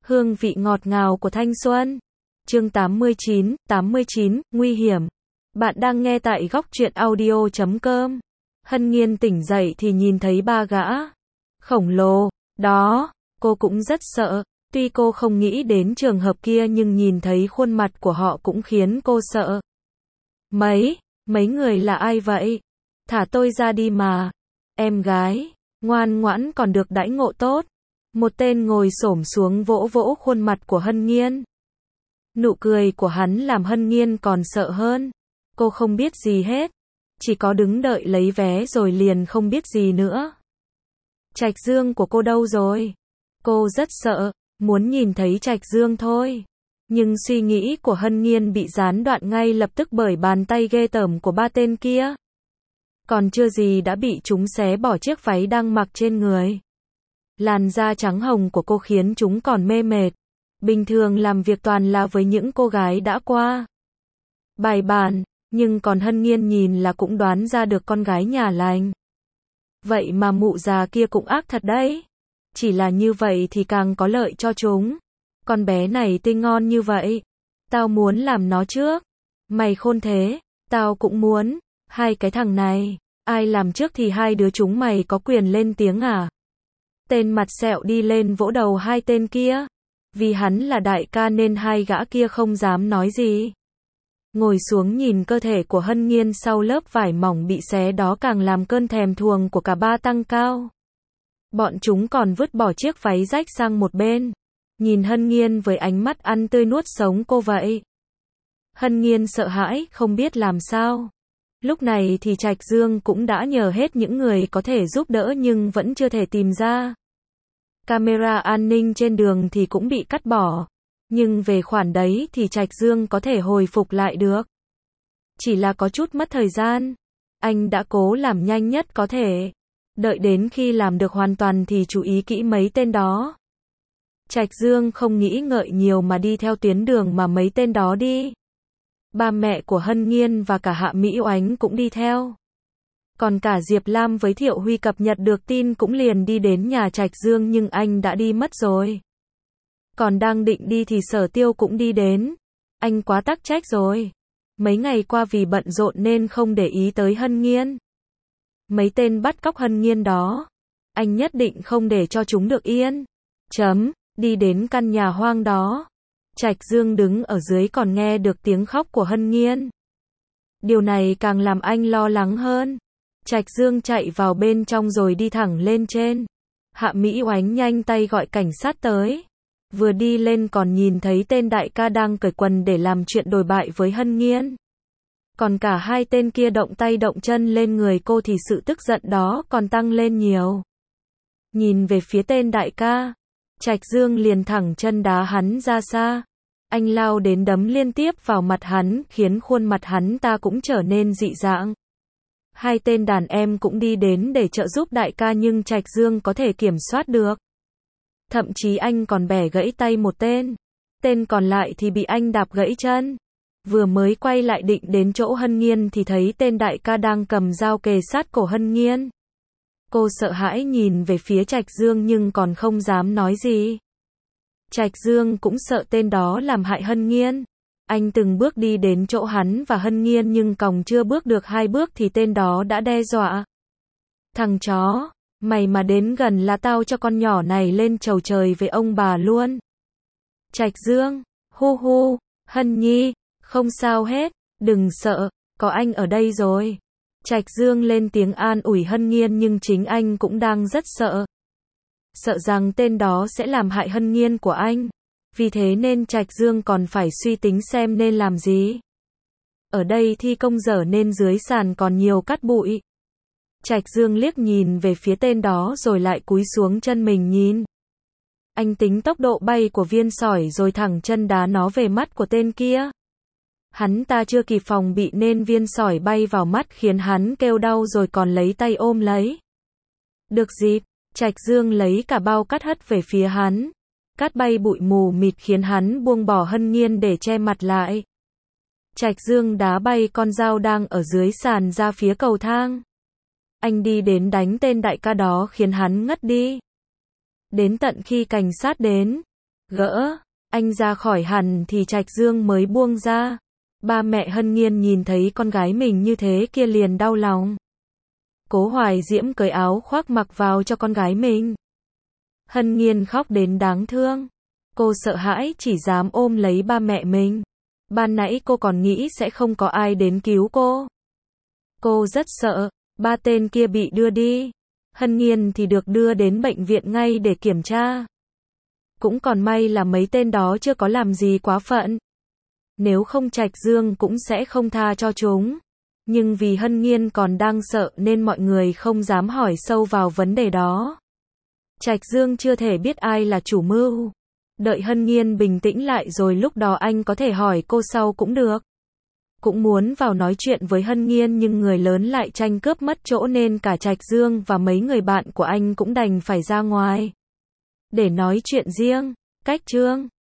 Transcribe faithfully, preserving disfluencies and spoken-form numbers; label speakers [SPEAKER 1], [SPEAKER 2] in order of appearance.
[SPEAKER 1] Hương vị ngọt ngào của thanh xuân. Chương tám mươi chín, tám mươi chín, nguy hiểm. Bạn đang nghe tại góc truyện audio chấm com. Hân Nhiên tỉnh dậy thì nhìn thấy ba gã khổng lồ đó, cô cũng rất sợ. Tuy cô không nghĩ đến trường hợp kia nhưng nhìn thấy khuôn mặt của họ cũng khiến cô sợ. Mấy, mấy người là ai vậy? Thả tôi ra đi mà. Em gái, ngoan ngoãn còn được đãi ngộ tốt. Một tên ngồi xổm xuống vỗ vỗ khuôn mặt của Hân Nhiên. Nụ cười của hắn làm Hân Nhiên còn sợ hơn. Cô không biết gì hết. Chỉ có đứng đợi lấy vé rồi liền không biết gì nữa. Trạch Dương của cô đâu rồi? Cô rất sợ, muốn nhìn thấy Trạch Dương thôi. Nhưng suy nghĩ của Hân Nhiên bị gián đoạn ngay lập tức bởi bàn tay ghê tởm của ba tên kia. Còn chưa gì đã bị chúng xé bỏ chiếc váy đang mặc trên người. Làn da trắng hồng của cô khiến chúng còn mê mệt. Bình thường làm việc toàn là với những cô gái đã qua bài bản, nhưng còn Hân Nhiên nhìn là cũng đoán ra được con gái nhà lành. Vậy mà mụ già kia cũng ác thật đấy. Chỉ là như vậy thì càng có lợi cho chúng. Con bé này tươi ngon như vậy. Tao muốn làm nó trước. Mày khôn thế, tao cũng muốn. Hai cái thằng này, ai làm trước thì hai đứa chúng mày có quyền lên tiếng à? Tên mặt sẹo đi lên vỗ đầu hai tên kia. Vì hắn là đại ca nên hai gã kia không dám nói gì. Ngồi xuống nhìn cơ thể của Hân Nhiên sau lớp vải mỏng bị xé đó càng làm cơn thèm thuồng của cả ba tăng cao. Bọn chúng còn vứt bỏ chiếc váy rách sang một bên. Nhìn Hân Nhiên với ánh mắt ăn tươi nuốt sống cô vậy. Hân Nhiên sợ hãi, không biết làm sao. Lúc này thì Trạch Dương cũng đã nhờ hết những người có thể giúp đỡ nhưng vẫn chưa thể tìm ra. Camera an ninh trên đường thì cũng bị cắt bỏ. Nhưng về khoản đấy thì Trạch Dương có thể hồi phục lại được. Chỉ là có chút mất thời gian. Anh đã cố làm nhanh nhất có thể. Đợi đến khi làm được hoàn toàn thì chú ý kỹ mấy tên đó. Trạch Dương không nghĩ ngợi nhiều mà đi theo tuyến đường mà mấy tên đó đi. Ba mẹ của Hân Nhiên và cả Hạ Mỹ Oánh cũng đi theo. Còn cả Diệp Lam với Thiệu Huy cập nhật được tin cũng liền đi đến nhà Trạch Dương nhưng anh đã đi mất rồi. Còn đang định đi thì Sở Tiêu cũng đi đến. Anh quá tắc trách rồi. Mấy ngày qua vì bận rộn nên không để ý tới Hân Nhiên. Mấy tên bắt cóc Hân Nhiên đó. Anh nhất định không để cho chúng được yên. Chấm, đi đến căn nhà hoang đó. Trạch Dương đứng ở dưới còn nghe được tiếng khóc của Hân Nhiên. Điều này càng làm anh lo lắng hơn. Trạch Dương chạy vào bên trong rồi đi thẳng lên trên. Hạ Mỹ Oánh nhanh tay gọi cảnh sát tới. Vừa đi lên còn nhìn thấy tên đại ca đang cởi quần để làm chuyện đồi bại với Hân Nhiên. Còn cả hai tên kia động tay động chân lên người cô thì sự tức giận đó còn tăng lên nhiều. Nhìn về phía tên đại ca, Trạch Dương liền thẳng chân đá hắn ra xa. Anh lao đến đấm liên tiếp vào mặt hắn khiến khuôn mặt hắn ta cũng trở nên dị dạng. Hai tên đàn em cũng đi đến để trợ giúp đại ca nhưng Trạch Dương có thể kiểm soát được. Thậm chí anh còn bẻ gãy tay một tên. Tên còn lại thì bị anh đạp gãy chân. Vừa mới quay lại định đến chỗ Hân Nhiên thì thấy tên đại ca đang cầm dao kề sát cổ Hân Nhiên. Cô sợ hãi nhìn về phía Trạch Dương nhưng còn không dám nói gì. Trạch Dương cũng sợ tên đó làm hại Hân Nhiên. Anh từng bước đi đến chỗ hắn và Hân Nhiên nhưng còng chưa bước được hai bước thì tên đó đã đe dọa. Thằng chó, mày mà đến gần là tao cho con nhỏ này lên chầu trời với ông bà luôn. Trạch Dương, hu hu, Hân Nhi, không sao hết, đừng sợ, có anh ở đây rồi. Trạch Dương lên tiếng an ủi Hân Nhiên nhưng chính anh cũng đang rất sợ. Sợ rằng tên đó sẽ làm hại Hân Nhiên của anh. Vì thế nên Trạch Dương còn phải suy tính xem nên làm gì. Ở đây thi công dở nên dưới sàn còn nhiều cát bụi. Trạch Dương liếc nhìn về phía tên đó rồi lại cúi xuống chân mình nhìn. Anh tính tốc độ bay của viên sỏi rồi thẳng chân đá nó về mắt của tên kia. Hắn ta chưa kịp phòng bị nên viên sỏi bay vào mắt khiến hắn kêu đau rồi còn lấy tay ôm lấy. Được dịp, Trạch Dương lấy cả bao cát hất về phía hắn. Cát bay bụi mù mịt khiến hắn buông bỏ Hân Nhiên để che mặt lại. Trạch Dương đá bay con dao đang ở dưới sàn ra phía cầu thang. Anh đi đến đánh tên đại ca đó khiến hắn ngất đi. Đến tận khi cảnh sát đến, Gỡ anh ra khỏi hẳn thì Trạch Dương mới buông ra. Ba mẹ Hân Nhiên nhìn thấy con gái mình như thế kia liền đau lòng. Cố Hoài Diễm cởi áo khoác mặc vào cho con gái mình. Hân Nhiên khóc đến đáng thương. Cô sợ hãi chỉ dám ôm lấy ba mẹ mình. Ban nãy cô còn nghĩ sẽ không có ai đến cứu cô. Cô rất sợ, ba tên kia bị đưa đi. Hân Nhiên thì được đưa đến bệnh viện ngay để kiểm tra. Cũng còn may là mấy tên đó chưa có làm gì quá phận. Nếu không Trạch Dương cũng sẽ không tha cho chúng. Nhưng vì Hân Nhiên còn đang sợ nên mọi người không dám hỏi sâu vào vấn đề đó. Trạch Dương chưa thể biết ai là chủ mưu. Đợi Hân Nhiên bình tĩnh lại rồi lúc đó anh có thể hỏi cô sau cũng được. Cũng muốn vào nói chuyện với Hân Nhiên nhưng người lớn lại tranh cướp mất chỗ nên cả Trạch Dương và mấy người bạn của anh cũng đành phải ra ngoài để nói chuyện riêng. Cách chương